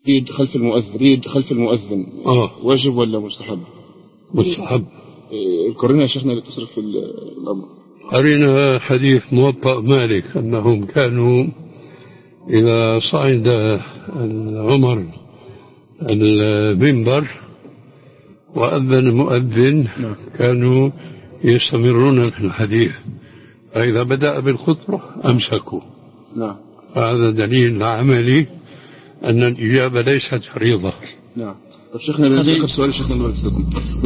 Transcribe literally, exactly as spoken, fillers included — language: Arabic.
ريد خلف المؤذن ريد خلف المؤذن آه. واجب ولا مستحب؟ مستحب. قرينا يا شيخنا اللي تصرف في الأمر. قرينا حديث موطأ مالك أنهم كانوا إذا صعد عمر المنبر وأذن مؤذن كانوا يستمرون في الحديث، فإذا بدأ بالخطبة أمسكوا. نعم. هذا دليل عملي أن الإجابة ليست فريضة. نعم. طيب شيخنا، بالنسبة لسؤال شيخنا